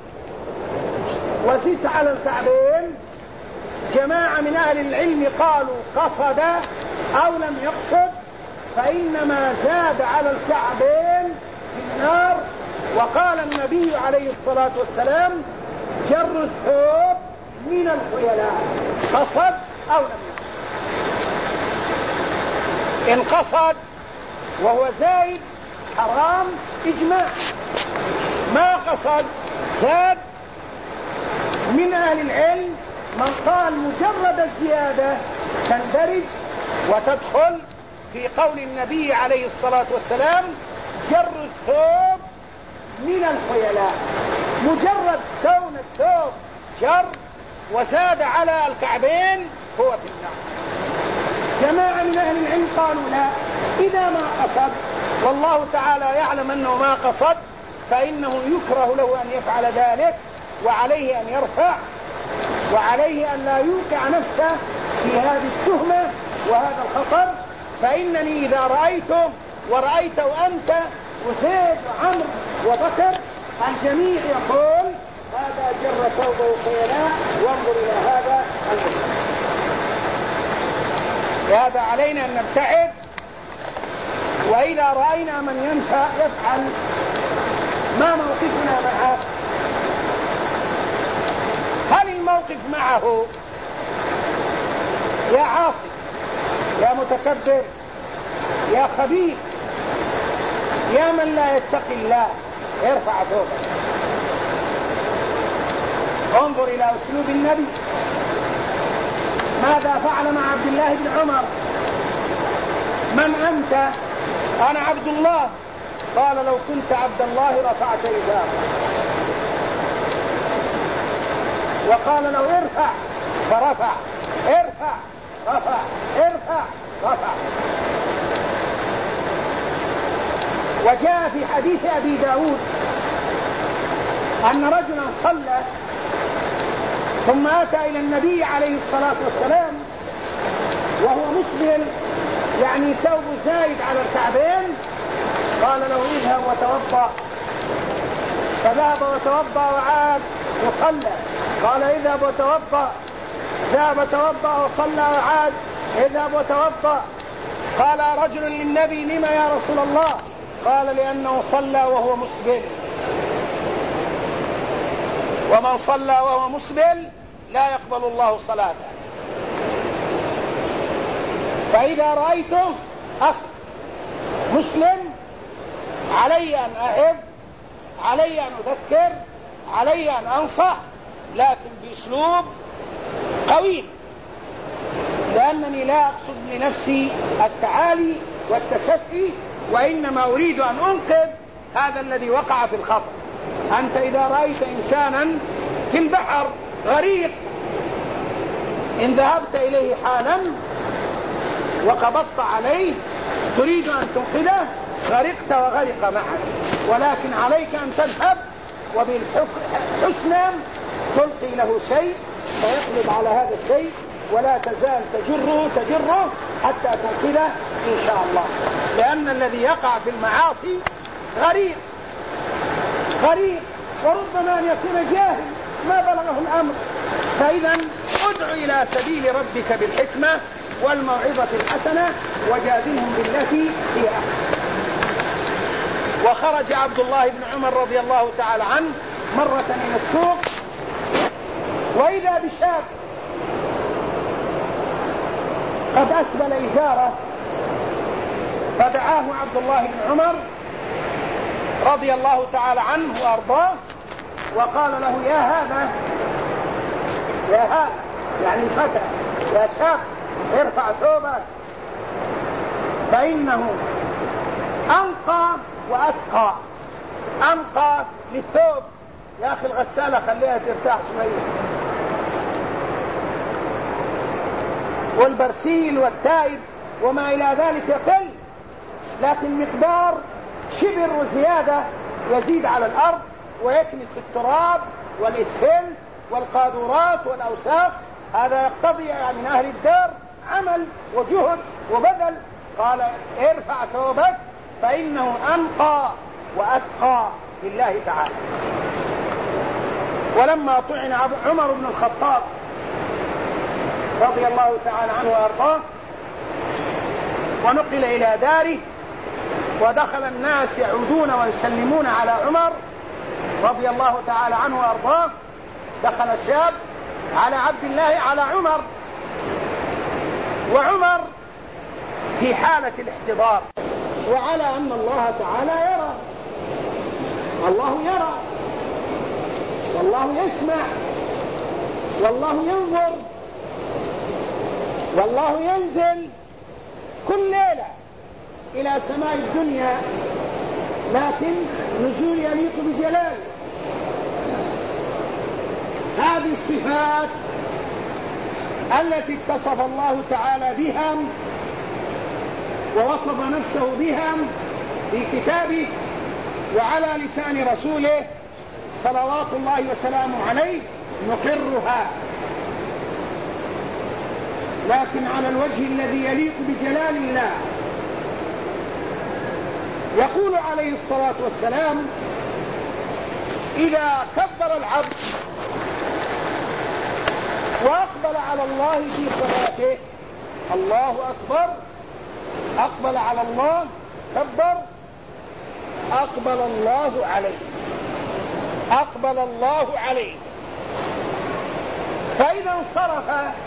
وزدت على الكعبين. جماعة من أهل العلم قالوا قصد أو لم يقصد، فإنما زاد على الكعبين في النار. وقال النبي عليه الصلاة والسلام جر الثوب من الخيلاء، قصد أو لم يقصد. إن قصد وهو زايد حرام إجماع، ما قصد زاد. من أهل العلم من قال مجرد الزيادة تندرج وتدخل في قول النبي عليه الصلاة والسلام جر الثوب من الخيلاء. مجرد كون الثوب جر وزاد على الكعبين هو في النار. جماعة من أهل العلم قالوا لا، إذا ما قصد والله تعالى يعلم أنه ما قصد فإنه يكره له أن يفعل ذلك، وعليه أن يرفع، وعليه أن لا يوقع نفسه في هذه التهمة وهذا الخطر. فإنني إذا رأيتم ورأيته أنت وزيد وعمر وبكر الجميع يقول هذا جر ثوبه خيلاء، وانظر إلى هذا المسلم. لهذا علينا أن نبتعد. وإذا رأينا من يفعل ما موقفنا معه؟ هل الموقف معه يا عاصي يا متكبر يا خبيث يا من لا يتقي الله ارفع ثوبك؟ انظر إلى أسلوب النبي ماذا فعل مع عبد الله بن عمر. من أنت؟ أنا عبد الله. قال لو كنت عبد الله رفعت إزارك. وقال له ارفع فرفع، ارفع رفع، ارفع رفع. وجاء في حديث أبي داود أن رجلا صلى ثم أتى إلى النبي عليه الصلاة والسلام وهو مسبل، يعني ثوب زايد على الكعبين. قال له اذهب وتوضأ، فذهب وتوضأ وعاد وصلى. قال اذهب وتوضأ، ذهب توضأ وصلى وعاد، اذهب وتوضأ. قال رجل للنبي لما يا رسول الله؟ قال لأنه صلى وهو مسبل، ومن صلى وهو مسبل لا يقبل الله صلاته. فإذا رأيته أخ مسلم علي أن أعظ، علي أن أذكر، علي أن أنصح، لكن بأسلوب قوي، لأنني لا أقصد لنفسي التعالي والتشفي، وإنما أريد أن أنقذ هذا الذي وقع في الخطأ. أنت إذا رأيت إنسانا في البحر غريق إن ذهبت إليه حالا وقبضت عليه تريد أن تنقذه غرقت وغرق معك، ولكن عليك أن تذهب وبالحسنى تلقي له شيء فيقلب على هذا الشيء ولا تزال تجره حتى تنقذه إن شاء الله، لأن الذي يقع في المعاصي غريق وربما أن يكون جاهل ما بلغه الأمر. فإذا ادع إلى سبيل ربك بالحكمة والموعظة الحسنة وجادلهم بالتي هي أحسن. وخرج عبد الله بن عمر رضي الله تعالى عنه مرة إلى السوق وإذا بشاب قد أسبل إزاره، فدعاه عبد الله بن عمر رضي الله تعالى عنه وأرضاه وقال له: يا هذا يعني الفتى، يا شاب ارفع ثوبك فإنه أنقى وأتقى. أنقى للثوب، يا أخي الغسالة خليها ترتاح شوية، والبرسيل والتائب وما إلى ذلك يقل، لكن مقدار شبر وزيادة يزيد على الأرض ويكنس التراب والإسهال والقاذورات والأوساخ. هذا يقتضي من أهل الدار عمل وجهد وبذل. قال: ارفع ثوبك فإنه أنقى وأتقى لله تعالى. ولما طعن عمر بن الخطاب رضي الله تعالى عنه وأرضاه ونقل إلى داره ودخل الناس يعودون ويسلمون على عمر رضي الله تعالى عنه وأرضاه، دخل الشاب على عبد الله على عمر، وعمر في حالة الاحتضار، وعلى أن الله تعالى يرى، الله يرى والله يسمع والله ينظر والله ينزل كل ليلة إلى سماء الدنيا، لكن نزول يليق بجلاله. هذه الصفات التي اتصف الله تعالى بها ووصف نفسه بها في كتابه وعلى لسان رسوله صلوات الله وسلامه عليه نقرها، لكن على الوجه الذي يليق بجلال الله. يقول عليه الصلاة والسلام: إذا كبر العبد وأقبل على الله في صلاته، الله أكبر، أقبل على الله، كبر، أقبل الله عليه، أقبل الله عليه. فإذا انصرف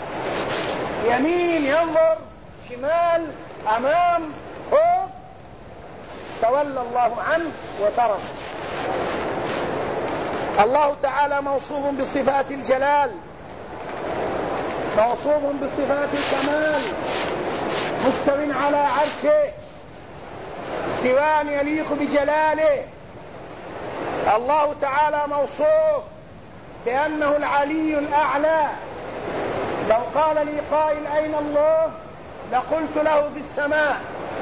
يمين ينظر، شمال، أمام، فوق، تولى الله عنه وترك. الله تعالى موصوف بصفات الجلال، موصوف بصفات الكمال، مستو على عرشه استواء يليق بجلاله. الله تعالى موصوف بأنه العلي الأعلى. لو قال لي قائل: أين الله؟ لقلت له في السماء،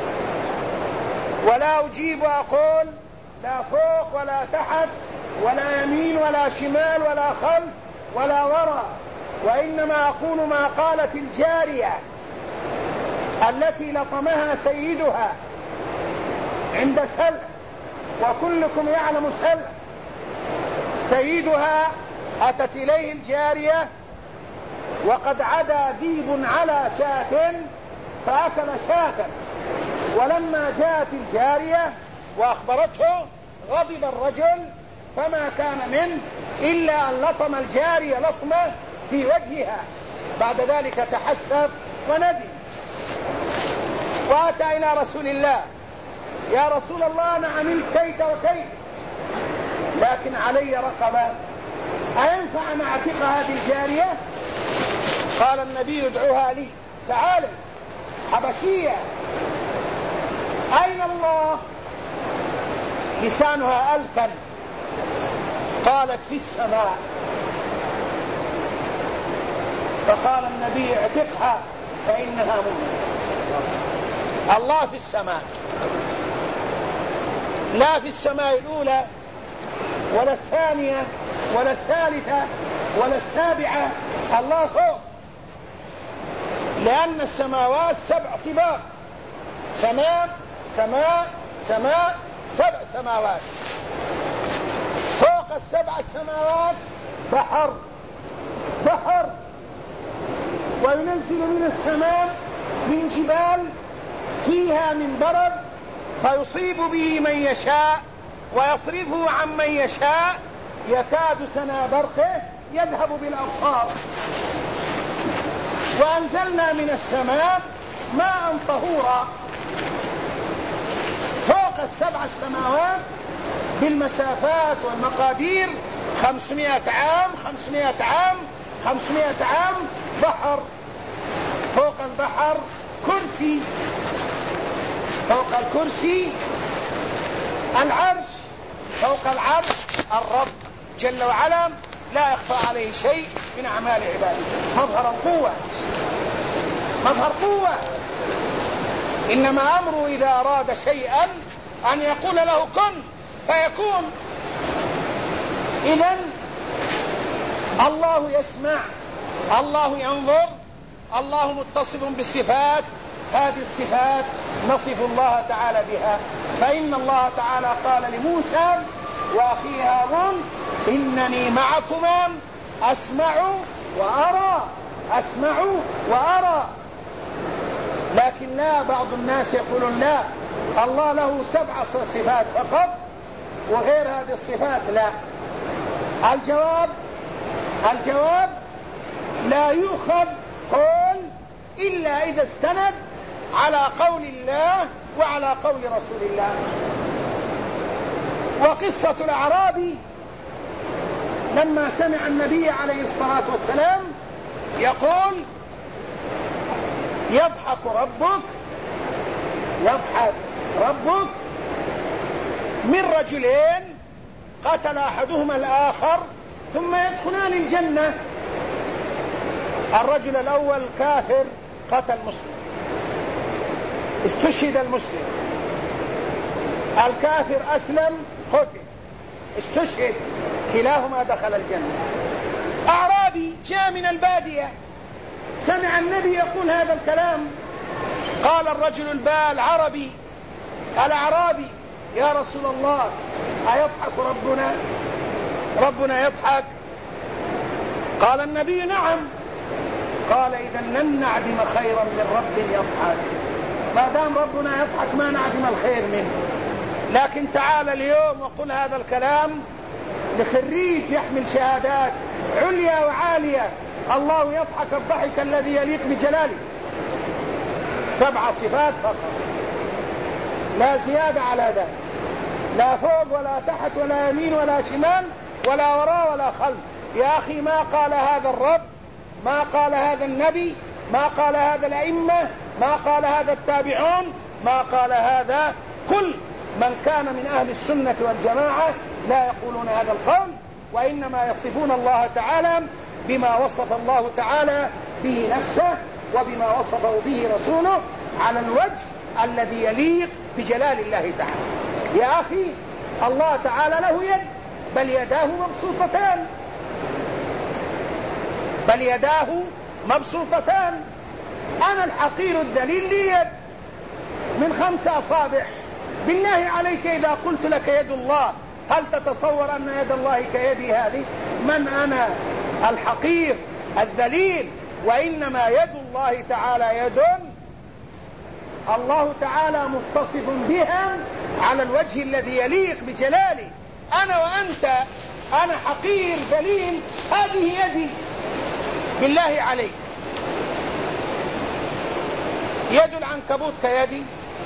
ولا أجيب وأقول لا فوق ولا تحت ولا يمين ولا شمال ولا خلف ولا وراء، وإنما أقول ما قالت الجارية التي لطمها سيدها عند سلع، وكلكم يعلم سلع. سيدها أتت إليه الجارية وقد عدا ذيب على شاة فأكل شاة، ولما جاءت الجارية وأخبرته غضب الرجل فما كان منه إلا أن لطم الجارية لطمة في وجهها، بعد ذلك تحسف وندم وأتى إلى رسول الله: يا رسول الله أنا عملت كيت وكيت لكن علي رقبة، أينفع أن أعتق هذه الجارية؟ قال النبي: ادعوها لي، تعالي، حبشية، أين الله؟ لسانها ألكن، قالت: في السماء. فقال النبي: اعتقها فإنها مؤمنة. الله في السماء، لا في السماء الأولى ولا الثانية ولا الثالثة ولا السابعة، الله فوق. لأن السماوات 7 طباق، سماء سماء سماء، 7 سماوات. فوق ال7 السماوات بحر بحر، وينزل من السماء من جبال فيها من برد فيصيب به من يشاء ويصرفه عن من يشاء، يكاد سنا برقه يذهب بالأبصار. وأنزلنا من السماء ماء طهورا. فوق ال7 السماوات بالمسافات والمقادير 500 عام 500 عام 500 عام بحر. فوق البحر كرسي، فوق الكرسي العرش، فوق العرش الرب جل وعلا لا يخفى عليه شيء من أعمال عباده. مظهر القوة، مظهر قوة. إنما أمره إذا أراد شيئا أن يقول له كن فيكون. إذن الله يسمع، الله ينظر، الله متصف بالصفات. هذه الصفات نصف الله تعالى بها. فإن الله تعالى قال لموسى وأخيه هارون إنني معكما أسمع وأرى، أسمع وأرى. لكن لا، بعض الناس يقولون لا، الله له 7 صفات فقط وغير هذه الصفات لا. الجواب لا يؤخذ قول إلا إذا استند على قول الله وعلى قول رسول الله. وقصة الأعرابي لما سمع النبي عليه الصلاة والسلام يقول يضحك ربك من رجلين قتل أحدهما الآخر ثم يدخلان الجنة. الرجل الأول كافر قتل مسلم، استشهد المسلم. الكافر أسلم قتل، استشهد، كلاهما دخل الجنة. أعرابي جاء من البادية سمع النبي يقول هذا الكلام، قال الرجل البال عربي الأعرابي يا رسول الله أيضحك ربنا يضحك؟ قال النبي نعم. قال إذن لن نعدم خيرا من رب يضحك، ما دام ربنا يضحك ما نعدم الخير منه. لكن تعال اليوم وقل هذا الكلام لخريج يحمل شهادات عليا وعالية، الله يضحك الضحك الذي يليق بجلاله. 7 صفات فقط، لا زيادة على ذلك، لا فوق ولا تحت ولا يمين ولا شمال ولا وراء ولا خلف. يا أخي ما قال هذا الرب، ما قال هذا النبي، ما قال هذا الأئمة، ما قال هذا التابعون، ما قال هذا كل من كان من أهل السنة والجماعة لا يقولون هذا القول، وإنما يصفون الله تعالى بما وصف الله تعالى به نفسه وبما وصفه به رسوله على الوجه الذي يليق بجلال الله تعالى. يا أخي الله تعالى له يد، بل يداه مبسوطتان، بل يداه مبسوطتان. أنا الحقير الذليل لي يد من 5 أصابع. بالله عليك إذا قلت لك يد الله هل تتصور أن يد الله كيدي هذه؟ من أنا الحقير الذليل؟ وإنما يد الله تعالى يد الله تعالى متصف بها على الوجه الذي يليق بجلاله. أنا وأنت، أنا حقير ذليل، هذه يدي. بالله عليك يد العنكبوت كيدي؟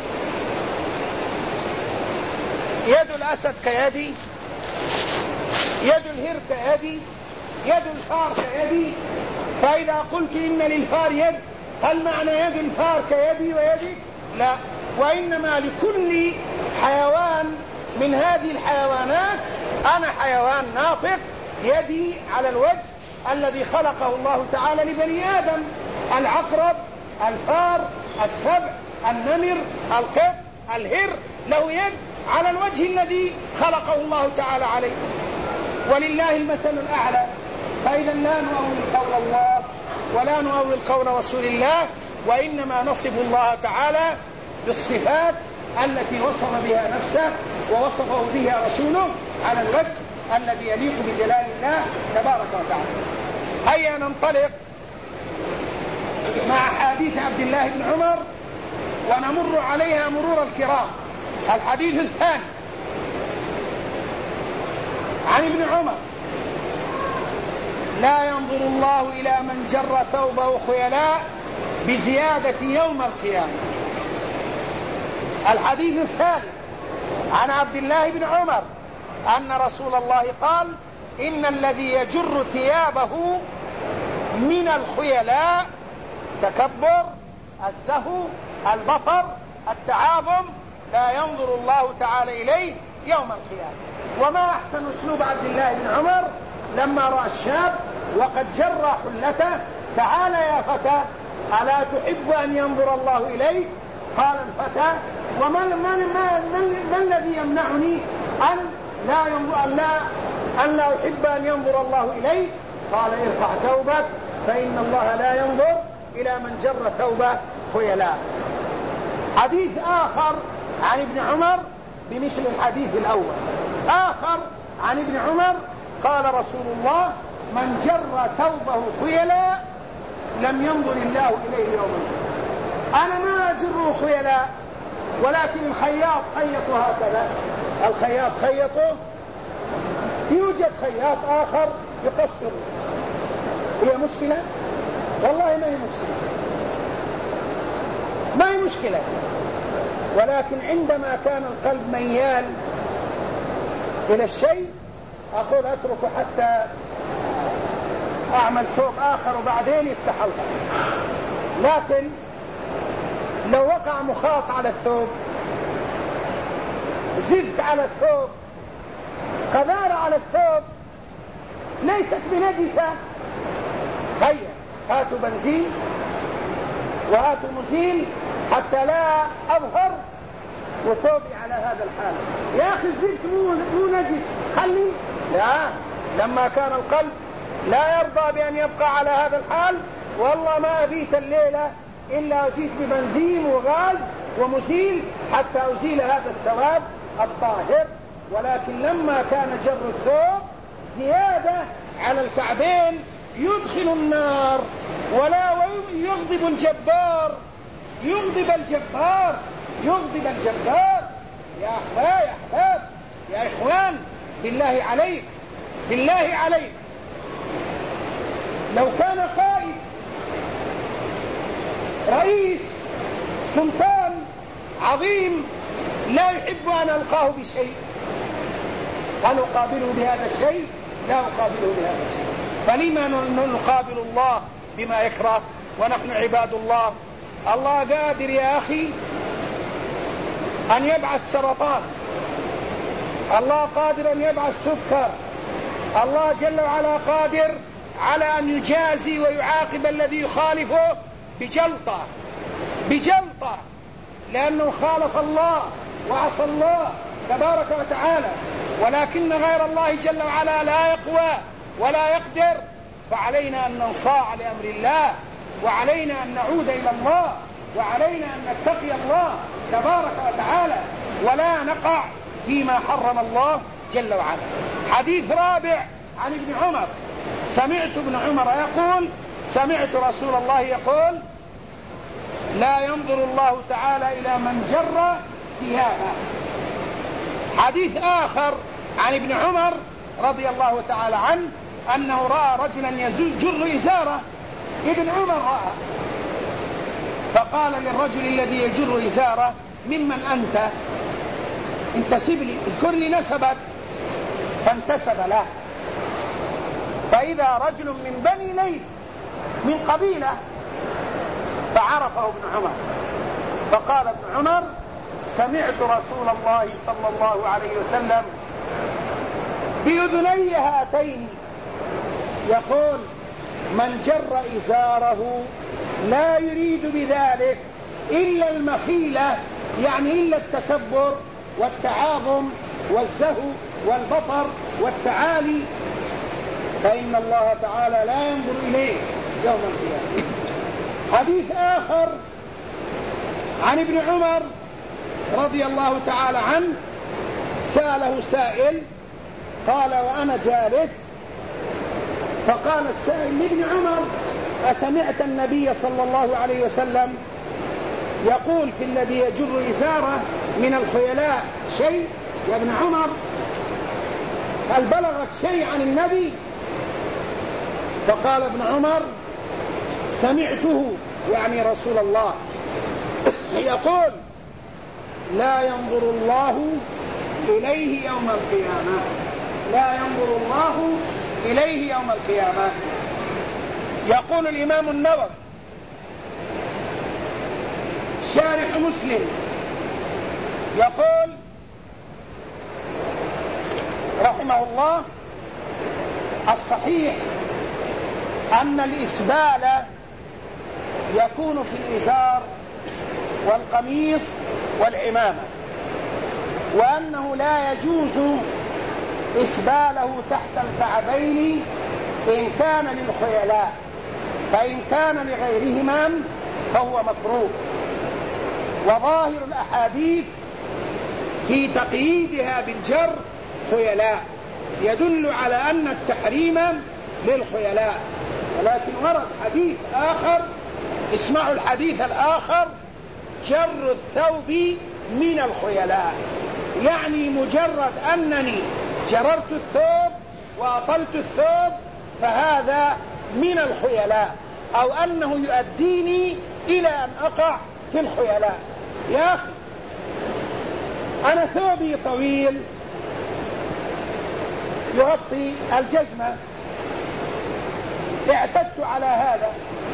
يد الأسد كيدي؟ يد الهر كيدي؟ يد الفار كيدي؟ فإذا قلت إن للفار يد هل معنى يد الفار كيدي ويدك؟ لا، وإنما لكل حيوان من هذه الحيوانات، أنا حيوان ناطق، يدي على الوجه الذي خلقه الله تعالى لبني آدم. العقرب، الفار، السبع، النمر، القط، الهر له يد على الوجه الذي خلقه الله تعالى عليه، ولله المثل الأعلى. فإذا لا نؤول قول الله ولا نؤول قول رسول الله، وإنما نصف الله تعالى بالصفات التي وصف بها نفسه ووصفه بها رسوله على الوجه الذي يليق بجلال الله تبارك وتعالى. هيا ننطلق مع حديث عبد الله بن عمر ونمر عليها مرور الكرام. الحديث الثاني عن ابن عمر: لا ينظر الله إلى من جر ثوبه خيلاء بزيادة يوم القيامة. الحديث الثالث عن عبد الله بن عمر أن رسول الله قال: إن الذي يجر ثيابه من الخيلاء تكبر، الزهو، البطر، التعاظم، لا ينظر الله تعالى إليه يوم القيامة. وما أحسن أسلوب عبد الله بن عمر لما رأى الشاب وقد جر حلته: تعال يا فتى، ألا تحب أن ينظر الله إليك؟ قال الفتى: ما الذي يمنعني أن لا أحب أن ينظر الله إليك؟ قال: ارفع ثوبك فإن الله لا ينظر إلى من جر ثوبه خيلاء. حديث آخر عن ابن عمر بمثل الحديث الأول. آخر عن ابن عمر قال رسول الله: من جر ثوبه خيلاء لم ينظر الله إليه يوم القيامة. أنا ما أجره خيلاء، ولكن الخياط خيطه هكذا، الخياط خيطه، يوجد خياط آخر يقصر. هي مشكلة؟ والله ما هي مشكلة، ما هي مشكلة، ولكن عندما كان القلب ميال إلى الشيء أقول أتركه حتى أعمل ثوب آخر وبعدين يفتح الخيط. لكن لو وقع مخاط على الثوب، زفت على الثوب، قذارة على الثوب ليست بنجسة، هيا هاتوا بنزين وهاتوا مزيل حتى لا أظهر وثوبي على هذا الحال. يا أخي الزفت مو نجس، خلي. لا، لما كان القلب لا يرضى بأن يبقى على هذا الحال، والله ما أبيت الليلة إلا أجيت ببنزين وغاز ومزيل حتى أزيل هذا السواد الطاهر. ولكن لما كان جر الثوب زيادة على الكعبين يدخل النار، ولا يغضب الجبار، يغضب الجبار، يغضب الجبار. يا أحباب، يا إخوان، بالله عليك، بالله عليك، لو كان قائد، رئيس، سلطان عظيم لا يحب أن ألقاه بشيء، هل أقابله بهذا الشيء؟ لا أقابله بهذا الشيء. فلما نقابل الله بما يكره ونحن عباد الله؟ الله قادر يا أخي أن يبعث سرطان، الله قادر أن يبعث سكر، الله جل وعلا قادر على أن يجازي ويعاقب الذي يخالفه بجلطة، لأنه خالف الله وعصى الله تبارك وتعالى. ولكن غير الله جل وعلا لا يقوى ولا يقدر، فعلينا أن ننصاع لأمر الله، وعلينا أن نعود إلى الله، وعلينا أن نتقي الله تبارك وتعالى ولا نقع فيما حرم الله جل وعلا. حديث رابع عن ابن عمر: سمعت ابن عمر يقول: سمعت رسول الله يقول: لا ينظر الله تعالى إلى من جر ثيابه. حديث آخر عن ابن عمر رضي الله تعالى عنه أنه رأى رجلا يجر إزاره. ابن عمر رأى، فقال للرجل الذي يجر إزاره: ممن أنت؟ انتسب لي، اذكر لي نسبك. فانتسب له، فإذا رجل من بني ليث من قبيلة، فعرفه ابن عمر، فقال ابن عمر: سمعت رسول الله صلى الله عليه وسلم بأذني هاتين يقول: من جر إزاره لا يريد بذلك إلا المخيلة، يعني إلا التكبر والتعاظم والزهو والبطر والتعالي، فإن الله تعالى لا ينظر إليه يوم القيامة. حديث آخر عن ابن عمر رضي الله تعالى عنه، سأله سائل قال وأنا جالس، فقال السائل لابن عمر أسمعت النبي صلى الله عليه وسلم يقول في الذي يجر إزاره من الخيلاء شيء يا ابن عمر؟ هل بلغك شيء عن النبي؟ فقال ابن عمر سمعته يعني رسول الله يقول لا ينظر الله إليه يوم القيامة، لا ينظر الله إليه يوم القيامة. يقول الإمام النووي شارح مسلم يقول رحمه الله الصحيح أن الإسبال يكون في الإزار والقميص والعمامة، وأنه لا يجوز إسباله تحت الكعبين إن كان للخيلاء، فإن كان لغيرهما فهو مكروه. وظاهر الأحاديث في تقييدها بالجر خيلاء يدل على أن التحريم للخيلاء، ولكن ورد حديث آخر، اسمعوا الحديث الآخر: جر الثوب من الخيلاء، يعني مجرد أنني جررت الثوب وأطلت الثوب فهذا من الخيلاء، أو أنه يؤديني إلى أن أقع في الخيلاء. يا أخي أنا ثوبي طويل يغطي الجزمة، اعتدت على هذا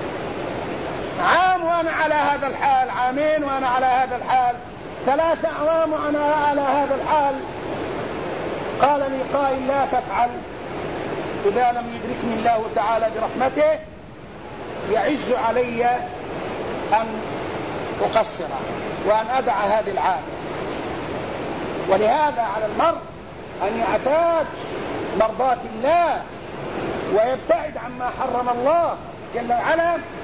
عام وأنا على هذا الحال، عامين وأنا على هذا الحال، 3 أعوام وأنا على هذا الحال. قال لي قائل لا تفعل، إذا لم يدركني الله تعالى برحمته يعز علي أن أقصر وأن أدع هذه العادة. ولهذا على المرء أن يعتاد مرضاة الله ويبتعد عما حرم الله جل وعلا